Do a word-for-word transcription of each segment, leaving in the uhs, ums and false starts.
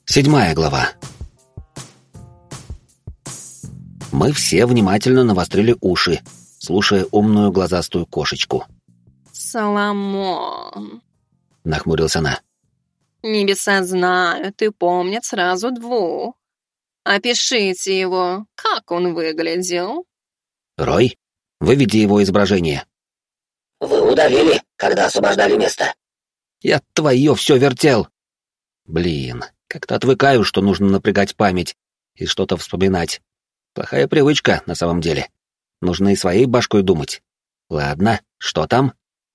Седьмая глава. Мы все внимательно навострили уши, слушая умную глазастую кошечку. «Соломон», — нахмурилась она. «Небеса знают и помнят сразу двух. Опишите его, как он выглядел». «Рой, выведи его изображение». «Вы удалили, когда освобождали место?» «Я твое все вертел». Блин, как-то отвыкаю, что нужно напрягать память и что-то вспоминать. Плохая привычка, на самом деле. Нужно и своей башкой думать. Ладно, что там?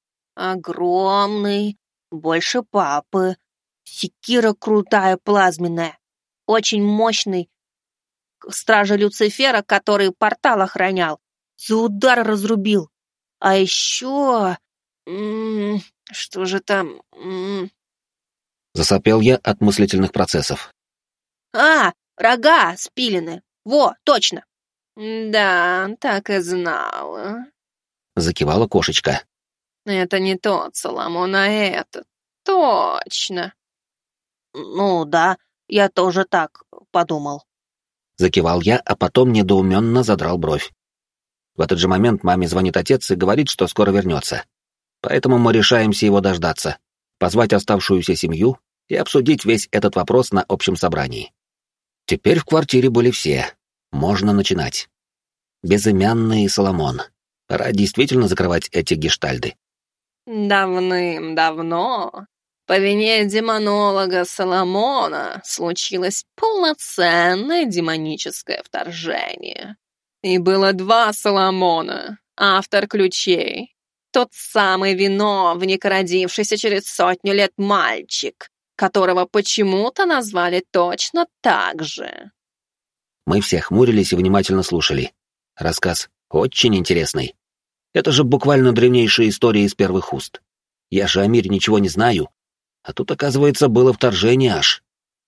Огромный, больше папы. Секира крутая, плазменная. Очень мощный. Стража Люцифера, который портал охранял, за удар разрубил. А еще... М-м, что же там... М-м. Засопел я от мыслительных процессов. А, рога спилены. Во, точно. «Да, так и знала». Закивала кошечка. «Это не тот Соломон, а этот. Точно». Ну да, я тоже так подумал. Закивал я, а потом недоуменно задрал бровь. В этот же момент маме звонит отец и говорит, что скоро вернется. Поэтому мы решаемся его дождаться, позвать оставшуюся семью и обсудить весь этот вопрос на общем собрании. Теперь в квартире были все. Можно начинать. Безымянный Соломон. Пора действительно закрывать эти гештальды. Давным-давно по вине демонолога Соломона случилось полноценное демоническое вторжение. И было два Соломона, автор ключей. Тот самый виновник, родившийся через сотню лет мальчик, которого почему-то назвали точно так же. Мы все хмурились и внимательно слушали. Рассказ очень интересный. Это же буквально древнейшая история из первых уст. Я же о мире ничего не знаю, а тут, оказывается, было вторжение аж.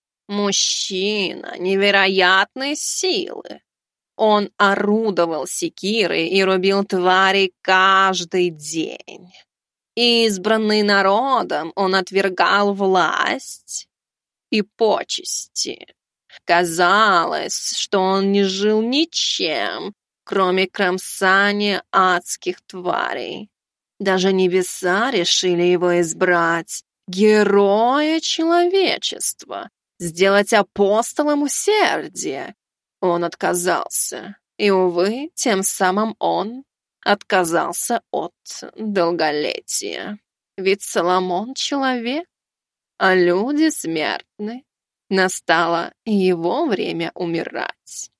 Мужчина невероятной силы. Он орудовал секирой и рубил тварей каждый день. Избранный народом, он отвергал власть и почести. Казалось, что он не жил ничем, кроме кромсания адских тварей. Даже небеса решили его избрать, героя человечества, сделать апостолом усердия. Он отказался, и, увы, тем самым он отказался от долголетия. Ведь Соломон — человек, а люди смертны. Настало его время умирать.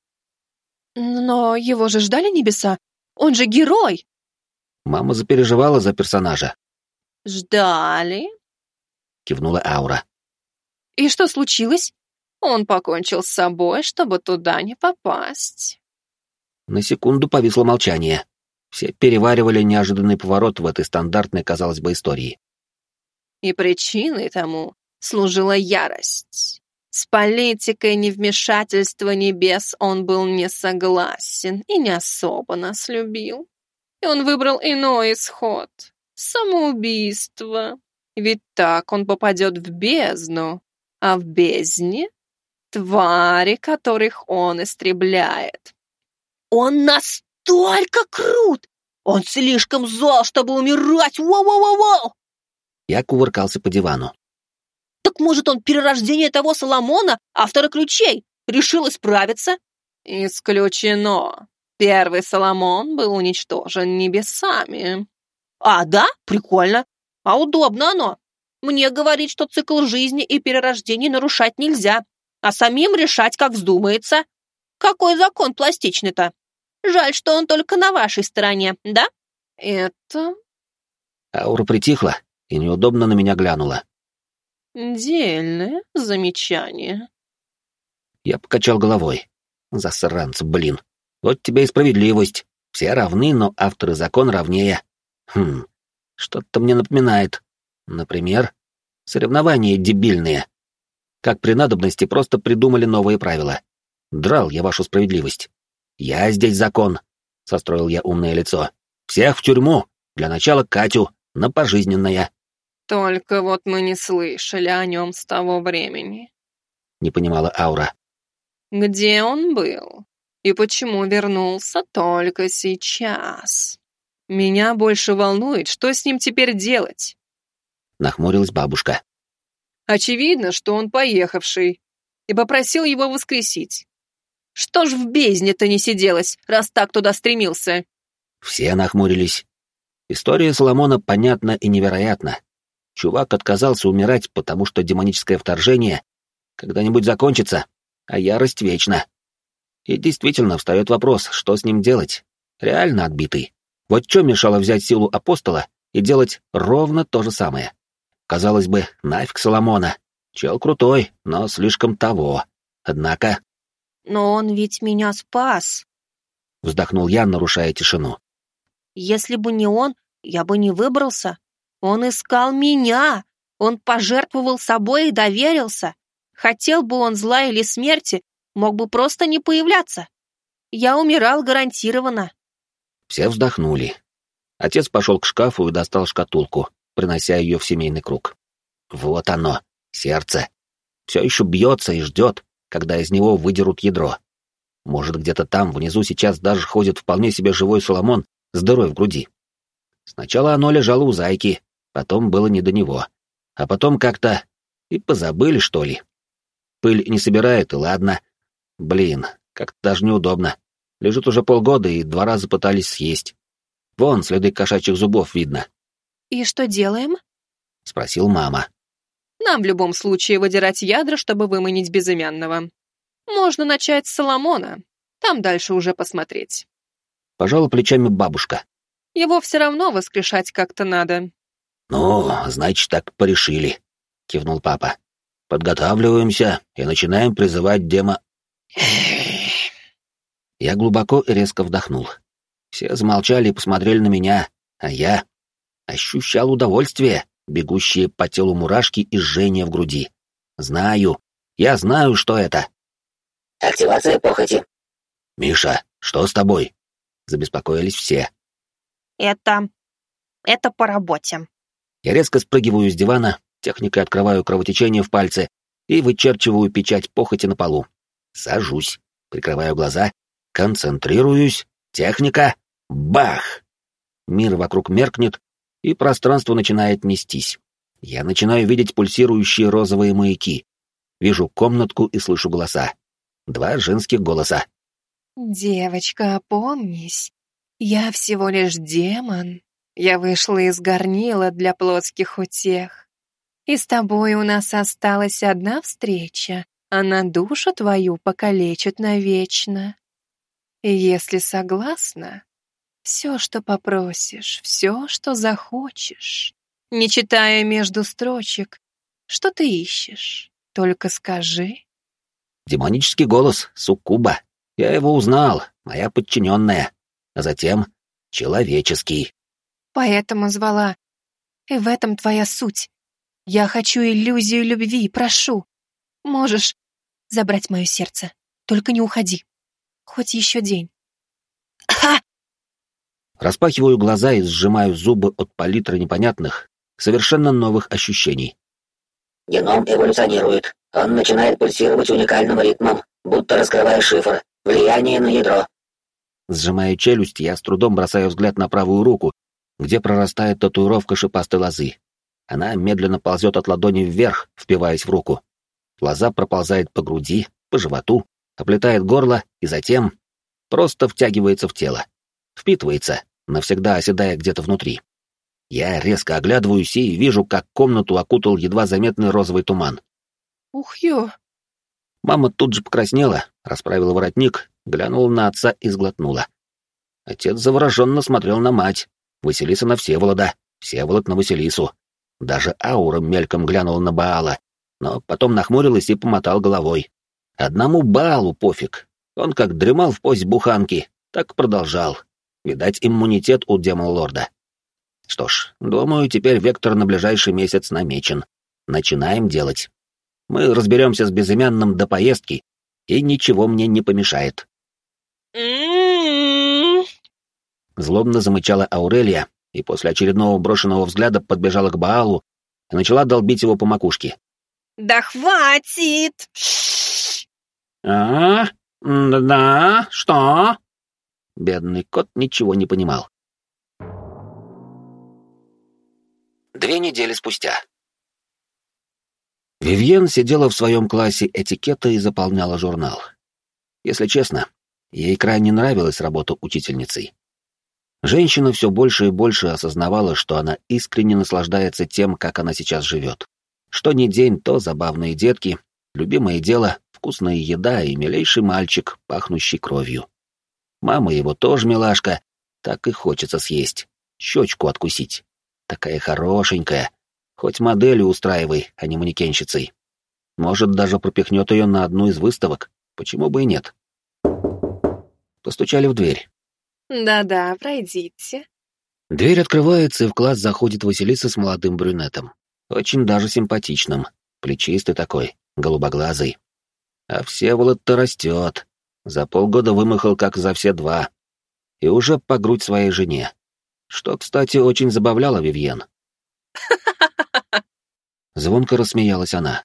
Но его же ждали небеса. Он же герой. Мама запереживала за персонажа. «Ждали?» — кивнула Аура. И что случилось? Он покончил с собой, чтобы туда не попасть. На секунду повисло молчание. Все переваривали неожиданный поворот в этой стандартной, казалось бы, истории. И причиной тому служила ярость. С политикой невмешательства небес он был не согласен и не особо нас любил. И он выбрал иной исход — самоубийство. Ведь так он попадет в бездну, а в бездне — твари, которых он истребляет. Он настолько крут! Он слишком зол, чтобы умирать! Воу-воу-воу-воу! Я кувыркался по дивану. Так может, он перерождение того Соломона, автора ключей, решил исправиться? Исключено. Первый Соломон был уничтожен небесами. А, да? Прикольно. А удобно оно. Мне говорит, что цикл жизни и перерождений нарушать нельзя, а самим решать, как вздумается. Какой закон пластичный-то? Жаль, что он только на вашей стороне, да? Это... Аура притихла и неудобно на меня глянула. Дельное замечание. Я покачал головой. Засранцы, блин. Вот тебе и справедливость. Все равны, но автор и закон равнее. Хм, что-то мне напоминает. Например, соревнования дебильные. Как при надобности просто придумали новые правила. Драл я вашу справедливость. Я здесь закон, состроил я умное лицо. Всех в тюрьму. Для начала Катю, на пожизненное. Только вот мы не слышали о нем с того времени. — не понимала Аура. Где он был? И почему вернулся только сейчас? Меня больше волнует, что с ним теперь делать. Нахмурилась бабушка. Очевидно, что он поехавший, и попросил его воскресить. Что ж в бездне-то не сиделось, раз так туда стремился? Все нахмурились. История Соломона понятна и невероятна. Чувак отказался умирать, потому что демоническое вторжение когда-нибудь закончится, а ярость вечна. И действительно встает вопрос, что с ним делать? Реально отбитый. Вот что мешало взять силу апостола и делать ровно то же самое? Казалось бы, нафиг Соломона. Чел крутой, но слишком того. Однако... Но он ведь меня спас. Вздохнул я, нарушая тишину. Если бы не он, я бы не выбрался. Он искал меня. Он пожертвовал собой и доверился. Хотел бы он зла или смерти, мог бы просто не появляться. Я умирал гарантированно. Все вздохнули. Отец пошел к шкафу и достал шкатулку, принося ее в семейный круг. Вот оно, сердце. Все еще бьется и ждет, когда из него выдерут ядро. Может, где-то там, внизу, сейчас даже ходит вполне себе живой Соломон с дырой в груди. Сначала оно лежало у зайки, потом было не до него. А потом как-то и позабыли, что ли. Пыль не собирает, и ладно. Блин, как-то даже неудобно. Лежит уже полгода, и два раза пытались съесть. Вон, следы кошачьих зубов видно. «И что делаем?» — спросил мама. Нам в любом случае выдирать ядра, чтобы выманить безымянного. Можно начать с Соломона, там дальше уже посмотреть. Пожала плечами бабушка. Его все равно воскрешать как-то надо. «Ну, значит, так порешили», — кивнул папа. «Подготавливаемся и начинаем призывать демо...» Я глубоко и резко вдохнул. Все замолчали и посмотрели на меня, а я ощущал удовольствие, бегущие по телу мурашки и жжение в груди. Знаю, я знаю, что это. Активация похоти. «Миша, что с тобой?» — забеспокоились все. Это... это по работе. Я резко спрыгиваю с дивана, техникой открываю кровотечение в пальце и вычерчиваю печать похоти на полу. Сажусь, прикрываю глаза, концентрируюсь, техника, бах! Мир вокруг меркнет, и пространство начинает нестись. Я начинаю видеть пульсирующие розовые маяки. Вижу комнатку и слышу голоса. Два женских голоса. «Девочка, опомнись. Я всего лишь демон. Я вышла из горнила для плотских утех. И с тобой у нас осталась одна встреча. Она душу твою покалечит навечно. И если согласна, все, что попросишь, все, что захочешь, не читая между строчек, что ты ищешь, только скажи». Демонический голос суккуба. Я его узнал, моя подчиненная. А затем человеческий. Поэтому звала. И в этом твоя суть. Я хочу иллюзию любви, прошу. Можешь забрать мое сердце, только не уходи. Хоть еще день. Ха! Распахиваю глаза и сжимаю зубы от палитры непонятных, совершенно новых ощущений. Геном эволюционирует. Он начинает пульсировать уникальным ритмом, будто раскрывая шифр. Влияние на ядро. Сжимая челюсть, я с трудом бросаю взгляд на правую руку, где прорастает татуировка шипастой лозы. Она медленно ползет от ладони вверх, впиваясь в руку. Лоза проползает по груди, по животу, оплетает горло и затем просто втягивается в тело. Впитывается, навсегда оседая где-то внутри. Я резко оглядываюсь и вижу, как комнату окутал едва заметный розовый туман. Ух ё! Мама тут же покраснела, расправила воротник, глянула на отца и сглотнула. Отец завороженно смотрел на мать, Василиса на Всеволода, Всеволод на Василису. Даже Аура мельком глянула на Баала, но потом нахмурилась и помотал головой. Одному Баалу пофиг. Он как дремал в позе буханки, так продолжал. Видать, иммунитет у демон-лорда. Что ж, думаю, теперь вектор на ближайший месяц намечен. Начинаем делать. Мы разберемся с безымянным до поездки, и ничего мне не помешает. Злобно замычала Аурелия, и после очередного брошенного взгляда подбежала к Баалу и начала долбить его по макушке. «Да хватит!» А? Да, что? Бедный кот ничего не понимал. Две недели спустя. Вивьен сидела в своем классе этикета и заполняла журнал. Если честно, ей крайне нравилась работа учительницей. Женщина все больше и больше осознавала, что она искренне наслаждается тем, как она сейчас живет. Что ни день, то забавные детки, любимое дело, вкусная еда и милейший мальчик, пахнущий кровью. Мама его тоже милашка, так и хочется съесть, щечку откусить. Такая хорошенькая, хоть моделью устраивай, а не манекенщицей. Может, даже пропихнет ее на одну из выставок, почему бы и нет. Постучали в дверь. Да-да, пройдите. Дверь открывается, и в класс заходит Василиса с молодым брюнетом. Очень даже симпатичным, плечистый такой, голубоглазый. А Всеволод-то растет. За полгода вымахал, как за все два. И уже по грудь своей жене. Что, кстати, очень забавляло Вивьен. Звонко рассмеялась она.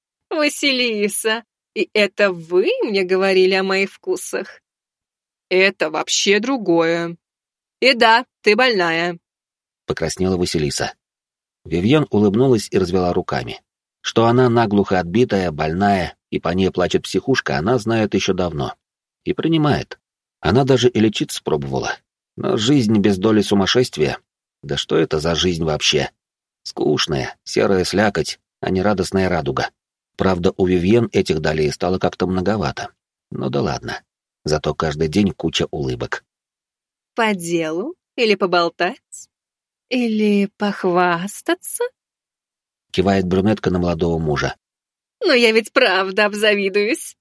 Василиса, и это вы мне говорили о моих вкусах? Это вообще другое. И да, ты больная. Покраснела Василиса. Вивьен улыбнулась и развела руками. Что она наглухо отбитая, больная, и по ней плачет психушка, она знает еще давно. И принимает. Она даже и лечиться пробовала. Но жизнь без доли сумасшествия... Да что это за жизнь вообще? Скучная, серая слякоть, а не радостная радуга. Правда, у Вивьен этих долей стало как-то многовато. Ну да ладно. Зато каждый день куча улыбок. По делу? Или поболтать? Или похвастаться? Кивает брюнетка на молодого мужа. Но я ведь правда обзавидуюсь.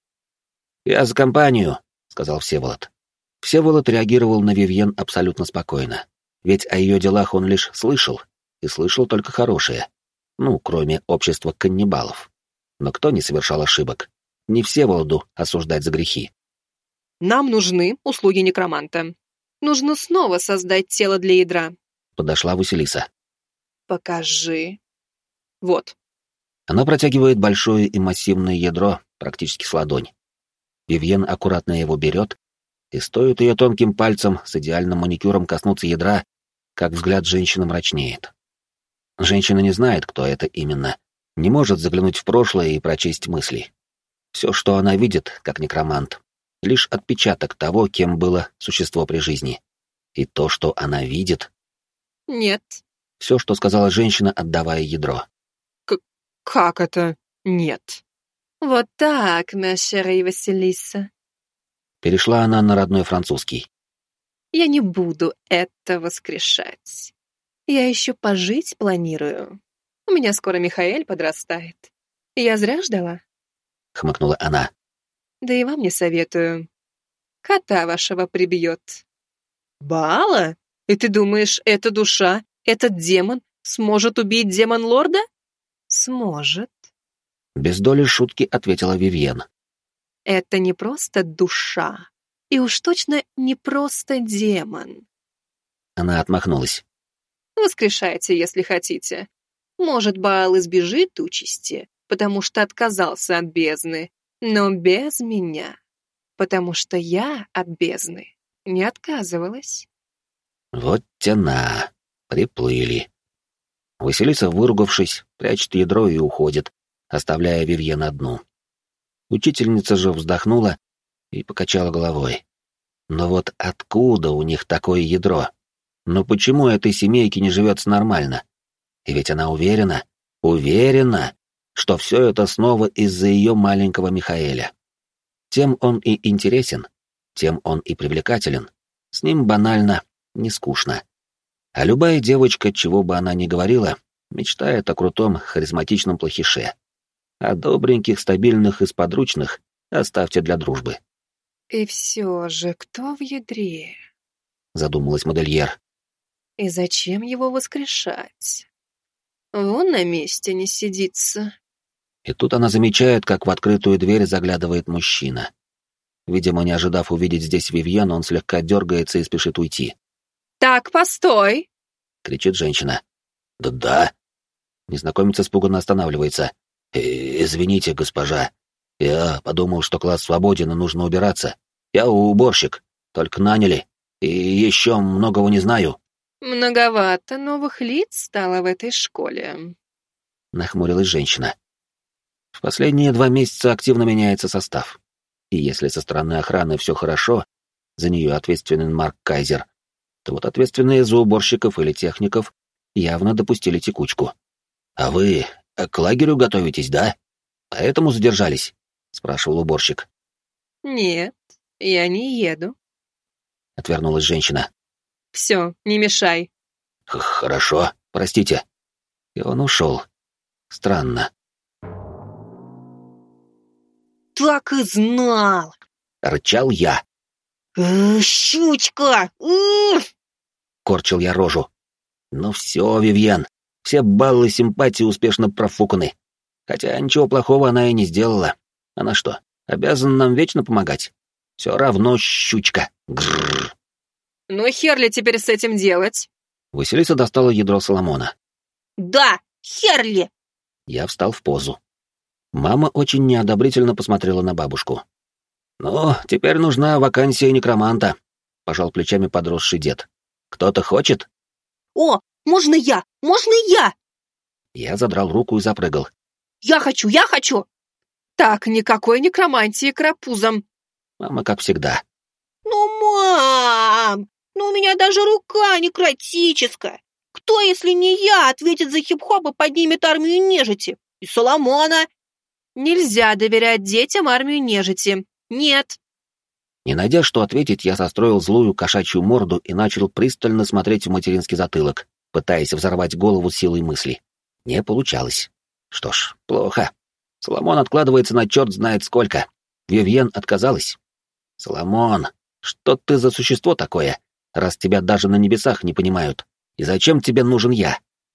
Я за компанию, сказал Всеволод. Всеволод реагировал на Вивьен абсолютно спокойно. Ведь о ее делах он лишь слышал, и слышал только хорошее. Ну, кроме общества каннибалов. Но кто не совершал ошибок? Не Всеволоду осуждать за грехи. Нам нужны услуги некроманта. Нужно снова создать тело для ядра. Подошла Василиса. Покажи. Вот. Она протягивает большое и массивное ядро, практически с ладонь. Вивьен аккуратно его берет, и стоит ее тонким пальцем с идеальным маникюром коснуться ядра, как взгляд женщины мрачнеет. Женщина не знает, кто это именно, не может заглянуть в прошлое и прочесть мысли. Все, что она видит, как некромант, лишь отпечаток того, кем было существо при жизни. И то, что она видит... Нет. Все, что сказала женщина, отдавая ядро. К- как это нет? Вот так, мэшера Василиса. Перешла она на родной французский. Я не буду это воскрешать. Я еще пожить планирую. У меня скоро Михаэль подрастает. Я зря ждала? Хмыкнула она. Да и вам не советую. Кота вашего прибьет. Бала? И ты думаешь, эта душа, этот демон сможет убить демон-лорда? Сможет. Без доли шутки ответила Вивьен. Это не просто душа. И уж точно не просто демон. Она отмахнулась. Воскрешайте, если хотите. Может, Баал избежит участи, потому что отказался от бездны, но без меня, потому что я от бездны не отказывалась. Вот тяна. Приплыли. Василиса, выругавшись, прячет ядро и уходит, оставляя Вивьен одну. Учительница же вздохнула и покачала головой. Но вот откуда у них такое ядро? Но почему этой семейке не живется нормально? И ведь она уверена, уверена, что все это снова из-за ее маленького Михаэля. Тем он и интересен, тем он и привлекателен. С ним банально, не скучно. А любая девочка, чего бы она ни говорила, мечтает о крутом, харизматичном плохише. А добреньких, стабильных и сподручных оставьте для дружбы. И все же, кто в ядре? Задумалась модельер. И зачем его воскрешать? Вон на месте не сидится. И тут она замечает, как в открытую дверь заглядывает мужчина. Видимо, не ожидав увидеть здесь Вивьен, он слегка дергается и спешит уйти. «Так, постой!» — кричит женщина. «Да-да». Незнакомец испуганно останавливается. «Э, «Извините, госпожа». Я подумал, что класс свободен и нужно убираться. Я уборщик, только наняли. И еще многого не знаю. Многовато новых лиц стало в этой школе. Нахмурилась женщина. В последние два месяца активно меняется состав. И если со стороны охраны все хорошо, за нее ответственен Марк Кайзер, то вот ответственные за уборщиков или техников явно допустили текучку. «А вы к лагерю готовитесь, да? Поэтому задержались?» — спрашивал уборщик. Нет, я не еду. Отвернулась женщина. Все, не мешай. «Хорошо, простите». И он ушел. Странно. Так и знал. Рычал я. Э, щучка! Уф! Корчил я рожу. Ну все, Вивьен, все баллы симпатии успешно профуканы. Хотя ничего плохого она и не сделала. Она что, обязана нам вечно помогать? Все равно щучка. Грррр. Ну хер ли теперь с этим делать? Василиса достала ядро Соломона. Да, Херли! Я встал в позу. Мама очень неодобрительно посмотрела на бабушку. «Ну, теперь нужна вакансия некроманта», — пожал плечами подросший дед. «Кто-то хочет?» О, можно я? Можно я? Я задрал руку и запрыгал. Я хочу, я хочу! Так, никакой некромантии крапузом. Мама, как всегда. Ну, мам, ну у меня даже рука некротическая. Кто, если не я, ответит за хип-хоп и поднимет армию нежити? И Соломона. Нельзя доверять детям армию нежити. Нет. Не найдя, что ответить, я состроил злую кошачью морду и начал пристально смотреть в материнский затылок, пытаясь взорвать голову силой мысли. Не получалось. Что ж, плохо. Соломон откладывается на черт знает сколько. Вивьен отказалась. Соломон, что ты за существо такое, раз тебя даже на небесах не понимают? И зачем тебе нужен я?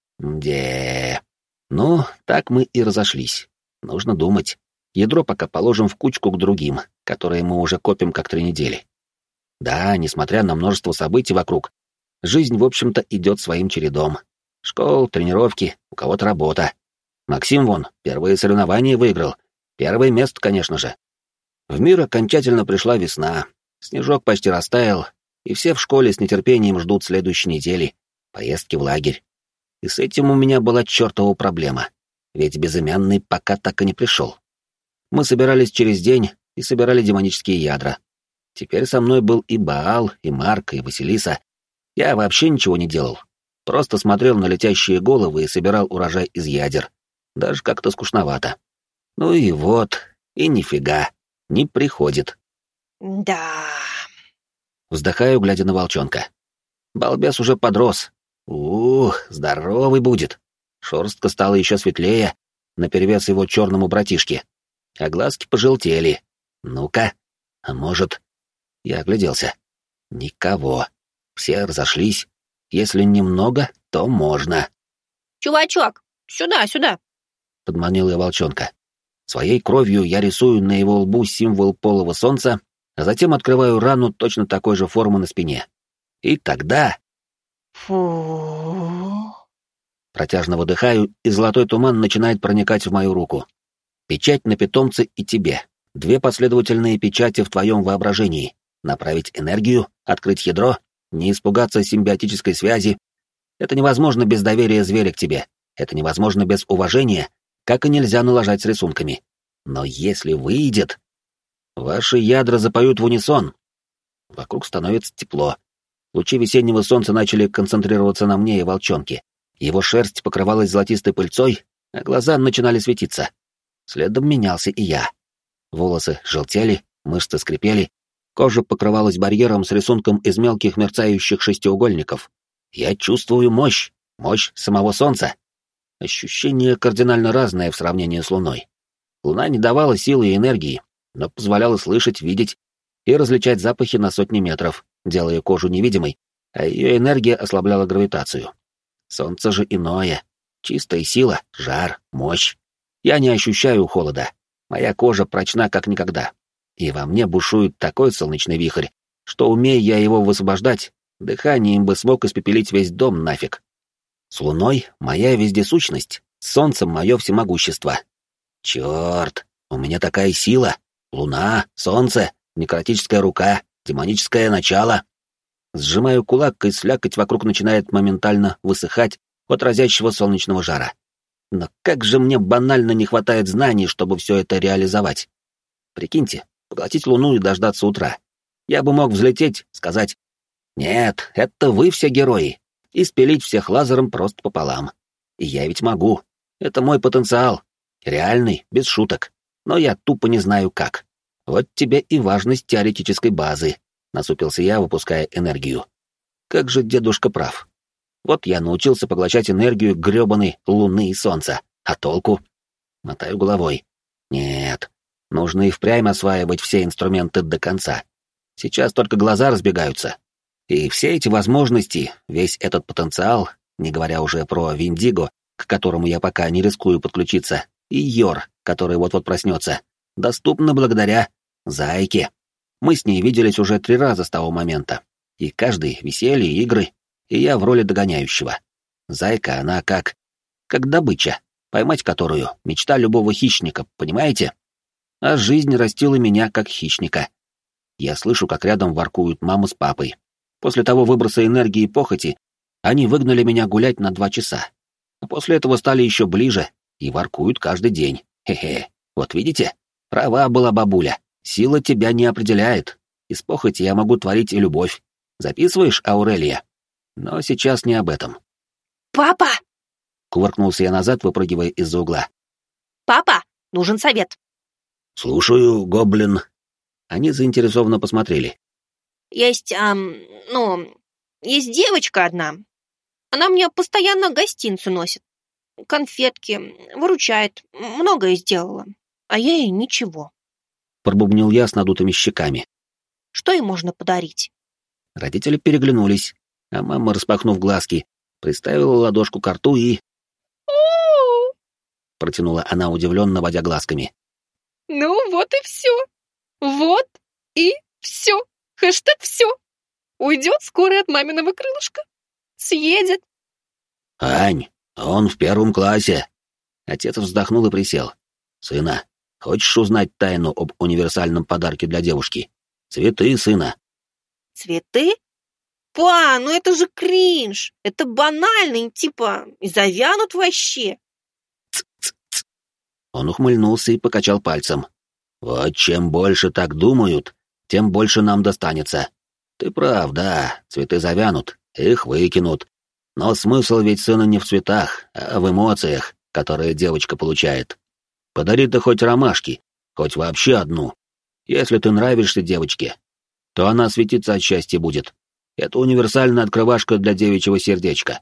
Де. Ну, так мы и разошлись. Нужно думать. Ядро пока положим в кучку к другим, которые мы уже копим как три недели. Да, несмотря на множество событий вокруг, жизнь, в общем-то, идет своим чередом. Школа, тренировки, у кого-то работа. Максим вон, первые соревнования выиграл. Первое место, конечно же. В мир окончательно пришла весна. Снежок почти растаял, и все в школе с нетерпением ждут следующей недели, поездки в лагерь. И с этим у меня была чертова проблема, ведь безымянный пока так и не пришел. Мы собирались через день и собирали демонические ядра. Теперь со мной был и Баал, и Марк, и Василиса. Я вообще ничего не делал. Просто смотрел на летящие головы и собирал урожай из ядер. Даже как-то скучновато. Ну и вот, и нифига, не приходит. Да. Вздыхаю, глядя на волчонка. Балбес уже подрос. Ух, здоровый будет. Шерстка стала еще светлее, наперевес его черному братишке. А глазки пожелтели. Ну-ка, а может... Я огляделся. Никого. Все разошлись. Если немного, то можно. Чувачок, сюда, сюда. Подманил я волчонка. Своей кровью я рисую на его лбу символ полого солнца, а затем открываю рану точно такой же формы на спине. И тогда... Фу. Протяжно выдыхаю, и золотой туман начинает проникать в мою руку. Печать на питомце и тебе. Две последовательные печати в твоем воображении. Направить энергию, открыть ядро, не испугаться симбиотической связи. Это невозможно без доверия зверя к тебе. Это невозможно без уважения, как и нельзя налажать с рисунками. Но если выйдет... Ваши ядра запоют в унисон. Вокруг становится тепло. Лучи весеннего солнца начали концентрироваться на мне и волчонке. Его шерсть покрывалась золотистой пыльцой, а глаза начинали светиться. Следом менялся и я. Волосы желтели, мышцы скрипели, кожа покрывалась барьером с рисунком из мелких мерцающих шестиугольников. Я чувствую мощь, мощь самого солнца. Ощущение кардинально разное в сравнении с луной. Луна не давала силы и энергии, но позволяла слышать, видеть и различать запахи на сотни метров, делая кожу невидимой, а ее энергия ослабляла гравитацию. Солнце же иное. Чистая сила, жар, мощь. Я не ощущаю холода. Моя кожа прочна как никогда. И во мне бушует такой солнечный вихрь, что, умея я его высвобождать, дыханием бы смог испепелить весь дом нафиг. С луной моя вездесущность, с солнцем мое всемогущество. Черт, У меня такая сила. Луна, солнце, некротическая рука, демоническое начало. Сжимаю кулак, и слякоть вокруг начинает моментально высыхать от разящего солнечного жара. Но как же мне банально не хватает знаний, чтобы все это реализовать. Прикиньте, поглотить Луну и дождаться утра. Я бы мог взлететь, сказать: «Нет, это вы все герои», и спилить всех лазером просто пополам. И я ведь могу. Это мой потенциал. Реальный, без шуток. Но я тупо не знаю как. Вот тебе и важность теоретической базы, насупился я, выпуская энергию. Как же дедушка прав. Вот я научился поглощать энергию грёбаной Луны и Солнца. А толку? Мотаю головой. Нет, нужно и впрямь осваивать все инструменты до конца. Сейчас только глаза разбегаются. И все эти возможности, весь этот потенциал, не говоря уже про Виндиго, к которому я пока не рискую подключиться, и Йор, который вот-вот проснется, доступны благодаря Зайке. Мы с ней виделись уже три раза с того момента. И каждый — веселье, игры, и я в роли догоняющего. Зайка, она как... как добыча, поймать которую — мечта любого хищника, понимаете? А жизнь растила меня как хищника. Я слышу, как рядом воркуют мама с папой. После того выброса энергии и похоти они выгнали меня гулять на два часа. А после этого стали еще ближе и воркуют каждый день. Хе-хе. Вот видите? Права была бабуля. Сила тебя не определяет. Из похоти я могу творить и любовь. Записываешь, Аурелия? Но сейчас не об этом. «Папа!» — кувыркнулся я назад, выпрыгивая из-за угла. «Папа, нужен совет». «Слушаю, гоблин». Они заинтересованно посмотрели. «Есть, ам, ну, есть девочка одна. Она мне постоянно гостинцы носит. Конфетки, выручает, многое сделала. А я ей ничего». Пробубнил я с надутыми щеками. «Что ей можно подарить?» Родители переглянулись, а мама, распахнув глазки, приставила ладошку к рту и... протянула она, удивленно водя глазками. Ну вот и все. Вот и все. Хэштег все. Уйдет скоро от маминого крылышка. Съедет. «Ань, он в первом классе». Отец вздохнул и присел. «Сына, хочешь узнать тайну об универсальном подарке для девушки? Цветы, сына». «Цветы? Па, ну это же кринж. Это банально, типа, и завянут вообще». Ц-ц-ц. Он ухмыльнулся и покачал пальцем. «Вот чем больше так думают, тем больше нам достанется. Ты прав, да, цветы завянут, их выкинут. Но смысл ведь сына не в цветах, а в эмоциях, которые девочка получает. Подари ты хоть ромашки, хоть вообще одну. Если ты нравишься девочке, то она светиться от счастья будет. Это универсальная открывашка для девичьего сердечка».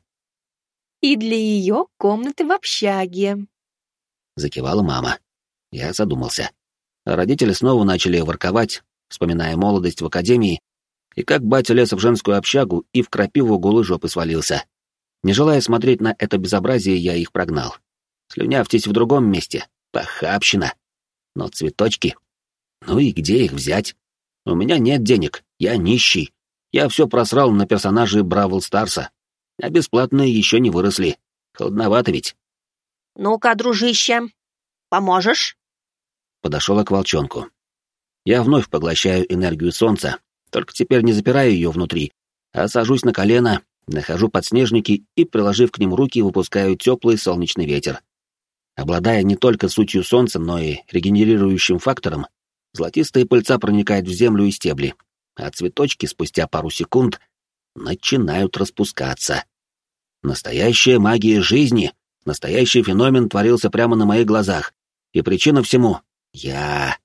И для ее комнаты в общаге. Закивала мама. Я задумался. Родители снова начали ворковать, вспоминая молодость в академии, и как батя лез в женскую общагу и в крапиву голой жопы свалился. Не желая смотреть на это безобразие, я их прогнал. Слюнявьтесь в другом месте. Похабщина. Но цветочки... Ну и где их взять? У меня нет денег, я нищий. Я все просрал на персонажей Бравл Старса. А бесплатные еще не выросли. Холодновато ведь. «Ну-ка, дружище, поможешь?» Подошел к волчонку. Я вновь поглощаю энергию солнца, только теперь не запираю ее внутри, а сажусь на колено, нахожу подснежники и, приложив к ним руки, выпускаю теплый солнечный ветер. Обладая не только сутью солнца, но и регенерирующим фактором, золотистая пыльца проникает в землю и стебли, а цветочки спустя пару секунд начинают распускаться. Настоящая магия жизни, настоящий феномен творился прямо на моих глазах, и причина всему — я...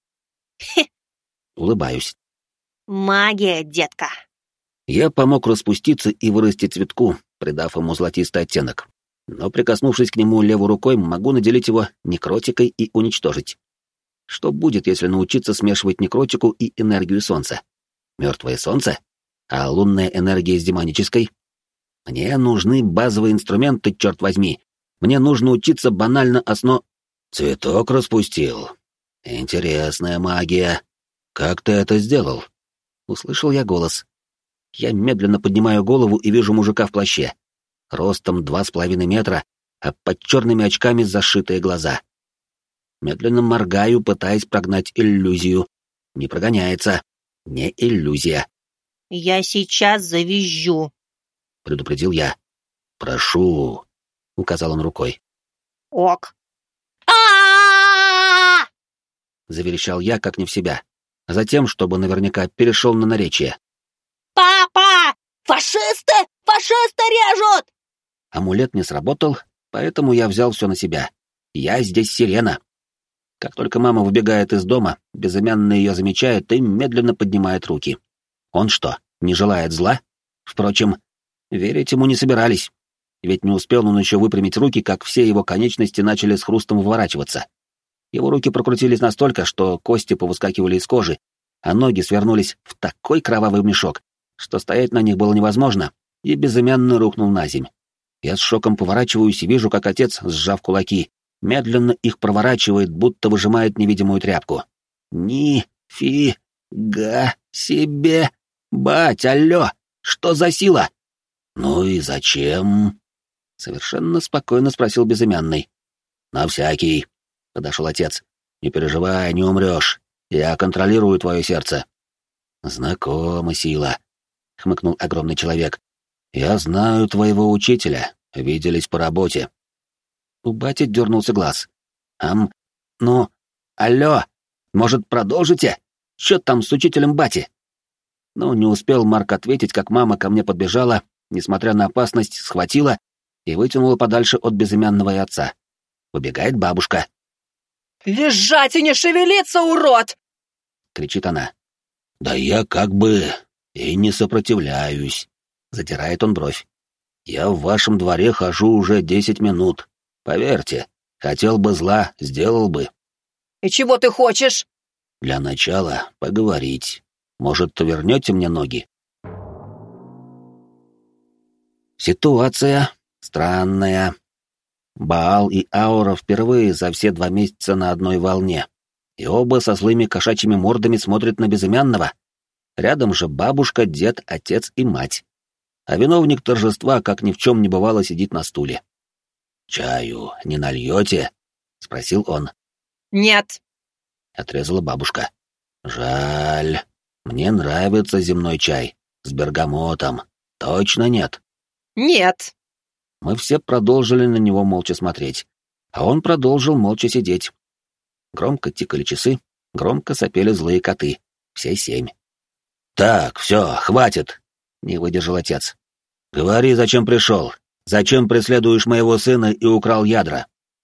Хе. Улыбаюсь. «Магия, детка». Я помог распуститься и вырасти цветку, придав ему золотистый оттенок. Но, прикоснувшись к нему левой рукой, могу наделить его некротикой и уничтожить. Что будет, если научиться смешивать некротику и энергию солнца? Мертвое солнце? А лунная энергия с демонической? Мне нужны базовые инструменты, черт возьми. Мне нужно учиться банально основ... Цветок распустил. Интересная магия. Как ты это сделал? Услышал я голос. Я медленно поднимаю голову и вижу мужика в плаще. Ростом два с половиной метра, а под черными очками зашитые глаза. Медленно моргаю, пытаясь прогнать иллюзию. Не прогоняется. Не иллюзия. «Я сейчас завизжу», — предупредил я. «Прошу», — указал он рукой. «Ок». а Заверещал я, как не в себя. А затем, чтобы наверняка, перешел на наречие. «Папа! Фашисты! Фашисты режут!» Амулет не сработал, поэтому я взял все на себя. Я здесь сирена. Как только мама выбегает из дома, безымянный ее замечает и медленно поднимает руки. Он что, не желает зла? Впрочем, верить ему не собирались. Ведь не успел он еще выпрямить руки, как все его конечности начали с хрустом выворачиваться. Его руки прокрутились настолько, что кости повыскакивали из кожи, а ноги свернулись в такой кровавый мешок, что стоять на них было невозможно, и безымянный рухнул на земь. Я с шоком поворачиваюсь и вижу, как отец, сжав кулаки, медленно их проворачивает, будто выжимает невидимую тряпку. Ни-фи-га себе! Бать, алло! Что за сила? Ну и зачем? Совершенно спокойно спросил безымянный. На всякий, подошел отец. Не переживай, не умрешь. Я контролирую твое сердце. Знакома сила, хмыкнул огромный человек. Я знаю твоего учителя. Виделись по работе. У бати дернулся глаз. Ам, ну, алло, может, продолжите? Что там с учителем бати? Ну, не успел Марк ответить, как мама ко мне подбежала, несмотря на опасность, схватила и вытянула подальше от безымянного и отца. Выбегает бабушка. «Лежать и не шевелиться, урод!» — кричит она. «Да я как бы и не сопротивляюсь», — затирает он бровь. «Я в вашем дворе хожу уже десять минут. Поверьте, хотел бы зла, сделал бы». «И чего ты хочешь?» «Для начала поговорить. Может, вернете мне ноги?» Ситуация странная. Баал и Аура впервые за все два месяца на одной волне, и оба со злыми кошачьими мордами смотрят на безымянного. Рядом же бабушка, дед, отец и мать. А виновник торжества, как ни в чем не бывало, сидит на стуле. «Чаю не нальете?» — спросил он. «Нет», — отрезала бабушка. «Жаль. Мне нравится земной чай. С бергамотом. Точно нет?» «Нет». Мы все продолжили на него молча смотреть, а он продолжил молча сидеть. Громко тикали часы, громко сопели злые коты. Все семь. «Так, все, хватит!» — не выдержал отец. «Говори, зачем пришел? Зачем преследуешь моего сына и украл ядра?»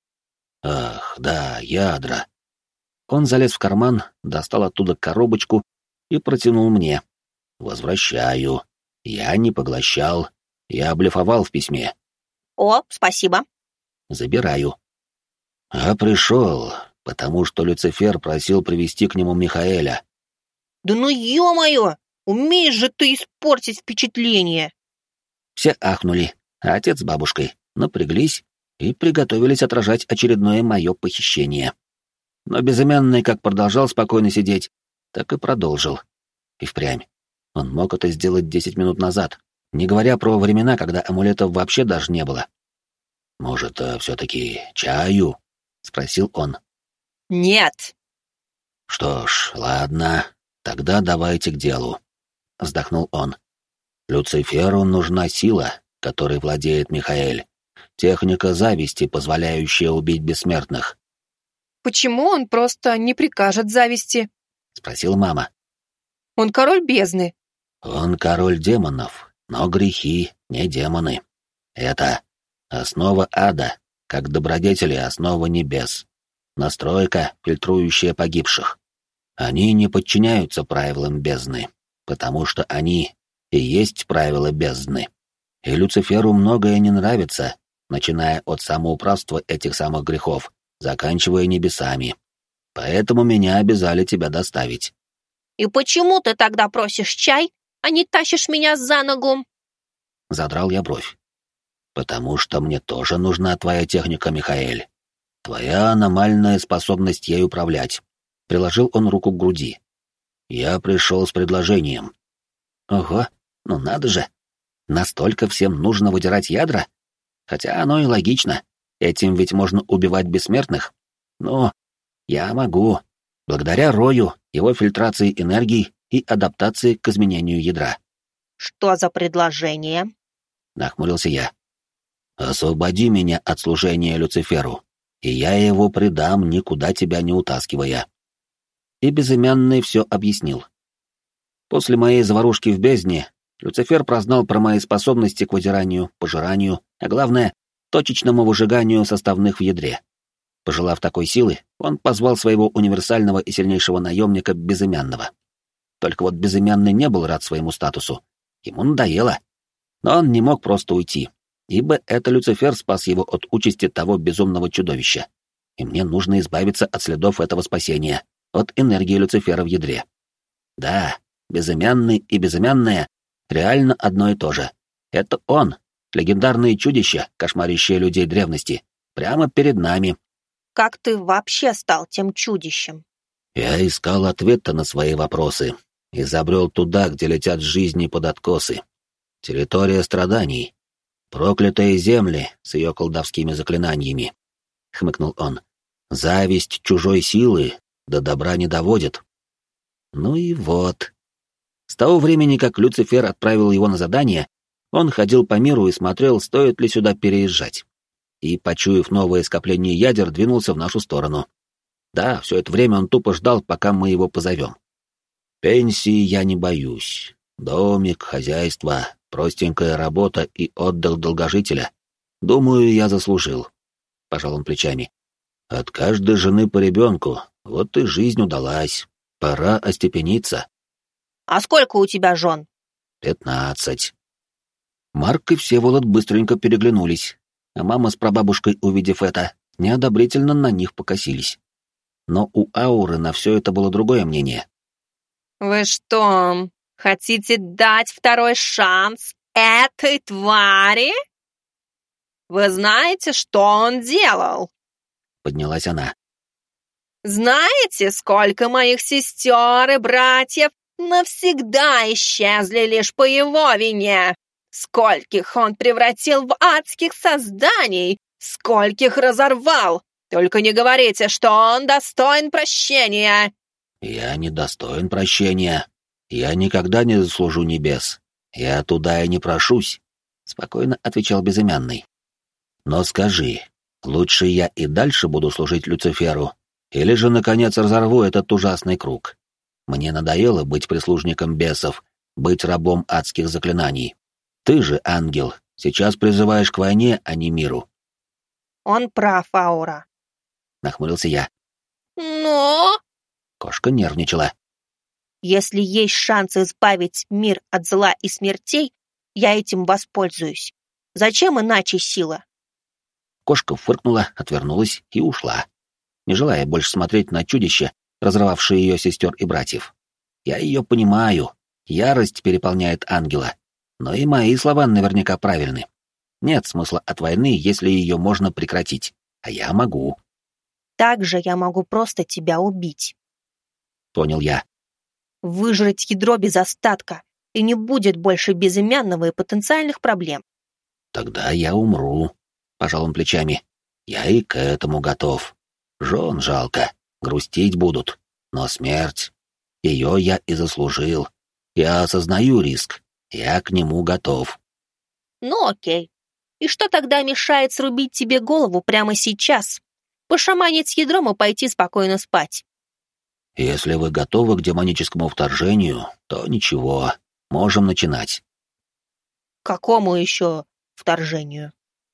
«Ах, да, ядра». Он залез в карман, достал оттуда коробочку и протянул мне. «Возвращаю. Я не поглощал. Я блефовал в письме». «О, спасибо». «Забираю». «А пришел, потому что Люцифер просил привести к нему Михаэля». «Да ну ё-моё! Умеешь же ты испортить впечатление!» Все ахнули, а отец с бабушкой напряглись и приготовились отражать очередное мое похищение. Но безымянный как продолжал спокойно сидеть, так и продолжил. И впрямь. Он мог это сделать десять минут назад, не говоря про времена, когда амулетов вообще даже не было. «Может, все-таки чаю?» — спросил он. «Нет». «Что ж, ладно, тогда давайте к делу», — вздохнул он. «Люциферу нужна сила, которой владеет Михаэль. Техника зависти, позволяющая убить бессмертных». «Почему он просто не прикажет зависти?» — спросила мама. «Он король бездны». «Он король демонов, но грехи не демоны. Это основа ада, как добродетели основа небес. Настройка, фильтрующая погибших. Они не подчиняются правилам бездны, потому что они и есть правила бездны. И Люциферу многое не нравится, начиная от самоуправства этих самых грехов, заканчивая небесами. Поэтому меня обязали тебя доставить». «И почему ты тогда просишь чай, а не тащишь меня за ногу?» Задрал я бровь. «Потому что мне тоже нужна твоя техника, Михаэль. Твоя аномальная способность ей управлять». Приложил он руку к груди. «Я пришел с предложением». «Ого, ну надо же. Настолько всем нужно выдирать ядра? Хотя оно и логично. Этим ведь можно убивать бессмертных. Но Я могу. Благодаря Рою, его фильтрации энергии и адаптации к изменению ядра. Что за предложение? Нахмурился я. Освободи меня от служения Люциферу, и я его предам, никуда тебя не утаскивая. И безымянный все объяснил. После моей заварушки в бездне Люцифер прознал про мои способности к выдиранию, пожиранию, а главное, точечному выжиганию составных в ядре. Пожелав такой силы, он позвал своего универсального и сильнейшего наемника Безымянного. Только вот Безымянный не был рад своему статусу. Ему надоело. Но он не мог просто уйти, ибо это Люцифер спас его от участи того безумного чудовища. И мне нужно избавиться от следов этого спасения, от энергии Люцифера в ядре. Да, Безымянный и Безымянная реально одно и то же. Это он, легендарное чудище, кошмарящее людей древности, прямо перед нами. Как ты вообще стал тем чудищем? Я искал ответы на свои вопросы и забрел туда, где летят жизни под откосы. Территория страданий. Проклятые земли с ее колдовскими заклинаниями. Хмыкнул он. Зависть чужой силы до добра не доводит. Ну и вот. С того времени, как Люцифер отправил его на задание, он ходил по миру и смотрел, стоит ли сюда переезжать. И, почуяв новое скопление ядер, двинулся в нашу сторону. Да, все это время он тупо ждал, пока мы его позовем. Пенсии я не боюсь. Домик, хозяйство, простенькая работа и отдых долгожителя. Думаю, я заслужил. Пожал он плечами. От каждой жены по ребенку, вот и жизнь удалась. Пора остепениться. А сколько у тебя жен? Пятнадцать. Марк и Всеволод быстренько переглянулись, а мама с прабабушкой, увидев это, неодобрительно на них покосились. Но у Ауры на все это было другое мнение. Вы что, хотите дать второй шанс этой твари? Вы знаете, что он делал? Поднялась она. Знаете, сколько моих сестер и братьев навсегда исчезли лишь по его вине? Скольких он превратил в адских созданий, скольких разорвал. Только не говорите, что он достоин прощения. Я не достоин прощения. Я никогда не заслужу небес. Я туда и не прошусь, спокойно отвечал Безымянный. Но скажи, лучше я и дальше буду служить Люциферу, или же, наконец, разорву этот ужасный круг? Мне надоело быть прислужником бесов, быть рабом адских заклинаний. Ты же, ангел, сейчас призываешь к войне, а не миру. Он прав, Аура. Нахмурился я. Но... Кошка нервничала. Если есть шанс избавить мир от зла и смертей, я этим воспользуюсь. Зачем иначе сила? Кошка фыркнула, отвернулась и ушла, не желая больше смотреть на чудище, разрывавшее ее сестер и братьев. Я ее понимаю. Ярость переполняет ангела. Но и мои слова наверняка правильны. Нет смысла от войны, если ее можно прекратить. А я могу. Также я могу просто тебя убить. Понял я. Выжрать ядро без остатка, и не будет больше безымянного и потенциальных проблем. Тогда я умру, пожал он плечами. Я и к этому готов. Жен жалко, грустить будут. Но смерть, ее я и заслужил. Я осознаю риск. Я к нему готов. Ну окей. И что тогда мешает срубить тебе голову прямо сейчас? Пошаманить с ядром и пойти спокойно спать? Если вы готовы к демоническому вторжению, то ничего, можем начинать. К какому еще вторжению?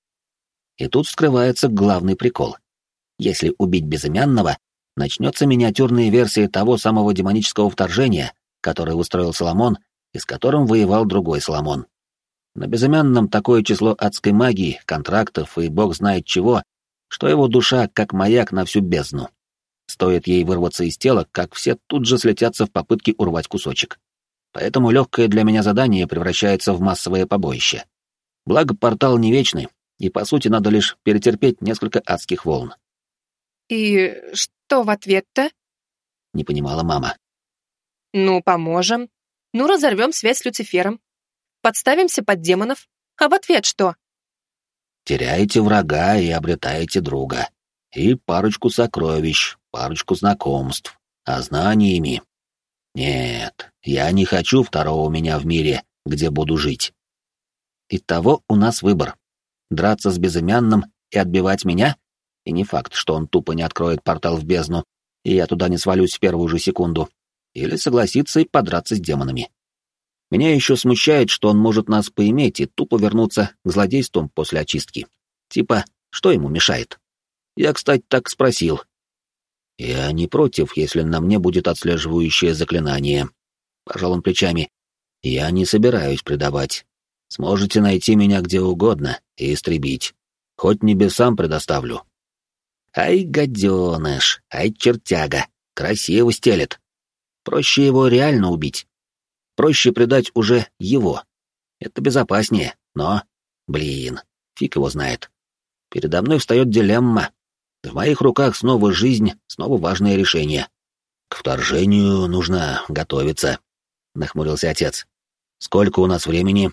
И тут скрывается главный прикол. Если убить Безымянного, начнется миниатюрная версия того самого демонического вторжения, которое устроил Соломон и с которым воевал другой Соломон. На Безымянном такое число адской магии, контрактов и бог знает чего, что его душа как маяк на всю бездну. Стоит ей вырваться из тела, как все тут же слетятся в попытке урвать кусочек. Поэтому легкое для меня задание превращается в массовое побоище. Благо, портал не вечный, и, по сути, надо лишь перетерпеть несколько адских волн. И что в ответ-то? Не понимала мама. Ну, поможем. Ну, разорвем связь с Люцифером. Подставимся под демонов. А в ответ что? Теряете врага и обретаете друга. И парочку сокровищ. парочку знакомств, а знаниями... Нет, я не хочу второго меня в мире, где буду жить. Итого у нас выбор. Драться с безымянным и отбивать меня? И не факт, что он тупо не откроет портал в бездну, и я туда не свалюсь в первую же секунду. Или согласиться и подраться с демонами. Меня еще смущает, что он может нас поиметь и тупо вернуться к злодействам после очистки. Типа, что ему мешает? Я, кстати, так спросил. Я не против, если на мне будет отслеживающее заклинание. Пожал он плечами. Я не собираюсь предавать. Сможете найти меня где угодно и истребить. Хоть небесам предоставлю. Ай, гаденыш, ай, чертяга. Красиво стелет. Проще его реально убить. Проще предать уже его. Это безопаснее, но... Блин, фиг его знает. Передо мной встает дилемма. В моих руках снова жизнь, снова важное решение. К вторжению нужно готовиться, — нахмурился отец. Сколько у нас времени?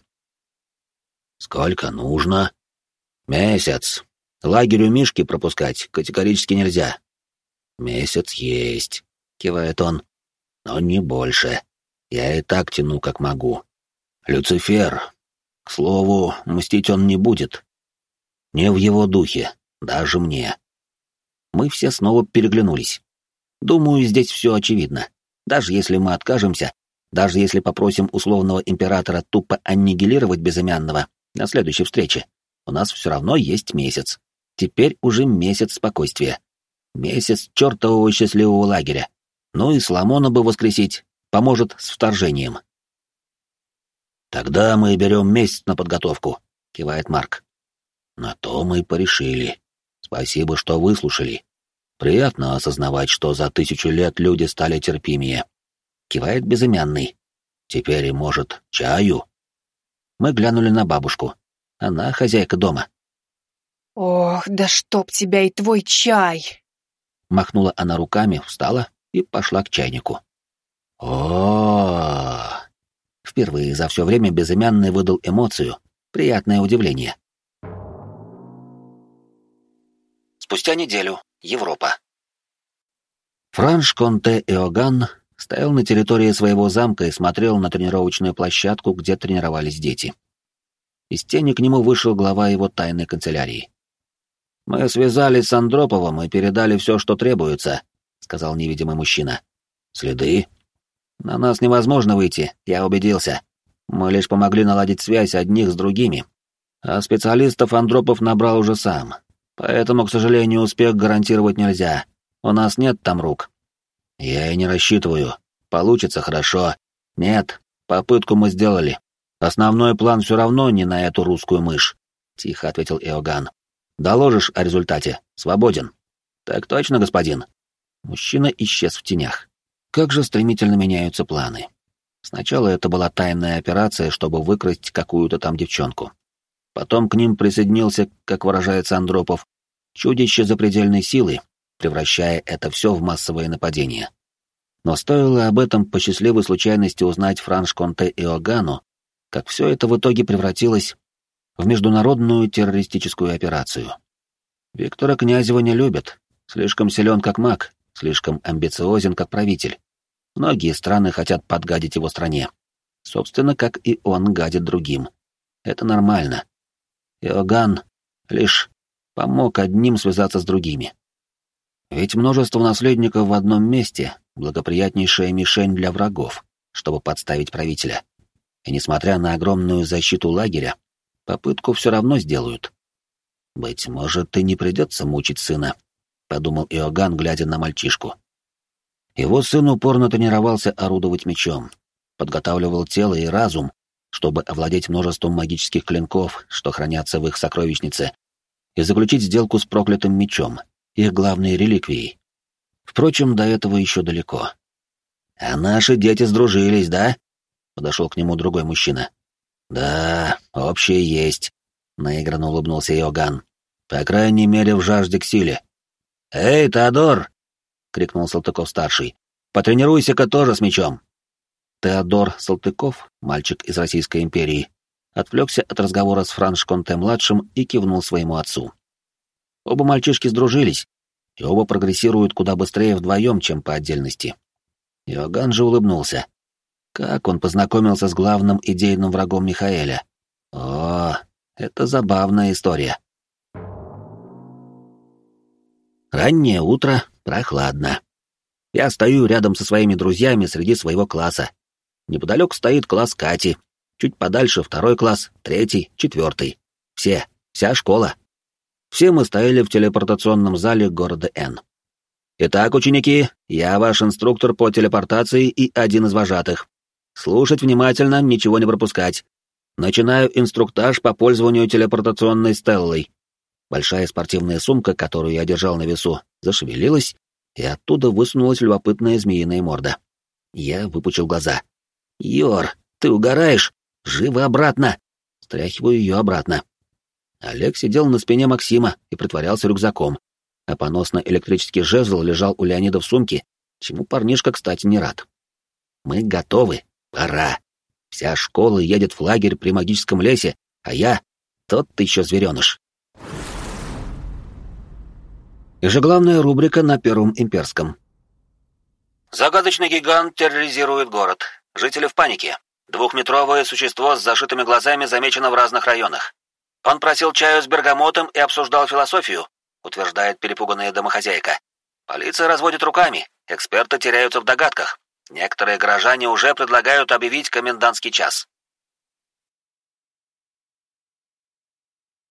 Сколько нужно? Месяц. Лагерь у Мишки пропускать категорически нельзя. Месяц есть, — кивает он. Но не больше. Я и так тяну, как могу. Люцифер. К слову, мстить он не будет. Не в его духе, даже мне. Мы все снова переглянулись. Думаю, здесь все очевидно. Даже если мы откажемся, даже если попросим условного императора тупо аннигилировать безымянного на следующей встрече, у нас все равно есть месяц. Теперь уже месяц спокойствия. Месяц чертового счастливого лагеря. Ну и Соломона бы воскресить поможет с вторжением. «Тогда мы берем месяц на подготовку», — кивает Марк. «На то мы порешили. Спасибо, что выслушали. Приятно осознавать, что за тысячу лет люди стали терпимее», — кивает безымянный. «Теперь, может, чаю?» Мы глянули на бабушку. Она хозяйка дома. «Ох, да чтоб тебя и твой чай!» Махнула она руками, встала и пошла к чайнику. О, впервые за все время безымянный выдал эмоцию, приятное удивление. Спустя неделю. Европа. Франш Конте Иоганн стоял на территории своего замка и смотрел на тренировочную площадку, где тренировались дети. Из тени к нему вышел глава его тайной канцелярии. «Мы связались с Андроповым и передали все, что требуется», — сказал невидимый мужчина. «Следы? На нас невозможно выйти, я убедился. Мы лишь помогли наладить связь одних с другими. А специалистов Андропов набрал уже сам. Поэтому, к сожалению, успех гарантировать нельзя. У нас нет там рук». «Я и не рассчитываю. Получится хорошо. Нет, попытку мы сделали. Основной план все равно не на эту русскую мышь», — тихо ответил Иоганн. «Доложишь о результате. Свободен». «Так точно, господин». Мужчина исчез в тенях. Как же стремительно меняются планы. Сначала это была тайная операция, чтобы выкрасть какую-то там девчонку. Потом к ним присоединился, как выражается Андропов, чудище запредельной силы, превращая это все в массовое нападение. Но стоило об этом по счастливой случайности узнать Франш Конте Иоганну, как все это в итоге превратилось в международную террористическую операцию. Виктора Князева не любят, слишком силен как маг, слишком амбициозен как правитель. Многие страны хотят подгадить его стране. Собственно, как и он гадит другим. Это нормально. Иоганн лишь помог одним связаться с другими. Ведь множество наследников в одном месте — благоприятнейшая мишень для врагов, чтобы подставить правителя. И несмотря на огромную защиту лагеря, попытку все равно сделают. «Быть может, и не придется мучить сына», — подумал Иоганн, глядя на мальчишку. Его сын упорно тренировался орудовать мечом, подготавливал тело и разум, чтобы овладеть множеством магических клинков, что хранятся в их сокровищнице, и заключить сделку с проклятым мечом, их главной реликвией. Впрочем, до этого еще далеко. «А наши дети сдружились, да?» — подошел к нему другой мужчина. «Да, общее есть», — наигранно улыбнулся Иоганн. «По крайней мере, в жажде к силе». «Эй, Теодор!» — крикнул Салтыков-старший. «Потренируйся-ка тоже с мечом!» Теодор Салтыков, мальчик из Российской империи, отвлекся от разговора с Франш Конте-младшим и кивнул своему отцу. Оба мальчишки сдружились, и оба прогрессируют куда быстрее вдвоем, чем по отдельности. Иоганн же улыбнулся. Как он познакомился с главным идейным врагом Михаэля? О, это забавная история. Раннее утро, прохладно. Я стою рядом со своими друзьями среди своего класса. Неподалеку стоит класс Кати, чуть подальше второй класс, третий, четвертый. Все, вся школа. Все мы стояли в телепортационном зале города Н. Итак, ученики, я ваш инструктор по телепортации и один из вожатых. Слушать внимательно, ничего не пропускать. Начинаю инструктаж по пользованию телепортационной стеллой. Большая спортивная сумка, которую я держал на весу, зашевелилась, и оттуда высунулась любопытная змеиная морда. Я выпучил глаза. «Йор, ты угораешь? Живо обратно!» Стряхиваю ее обратно. Олег сидел на спине Максима и притворялся рюкзаком, а поносно-электрический жезл лежал у Леонида в сумке, чему парнишка, кстати, не рад. «Мы готовы. Пора. Вся школа едет в лагерь при магическом лесе, а я — тот-то еще звереныш». Ежеглавная рубрика на Первом Имперском. Загадочный гигант терроризирует город. Жители в панике. Двухметровое существо с зашитыми глазами замечено в разных районах. Он просил чаю с бергамотом и обсуждал философию, утверждает перепуганная домохозяйка. Полиция разводит руками, эксперты теряются в догадках. Некоторые горожане уже предлагают объявить комендантский час.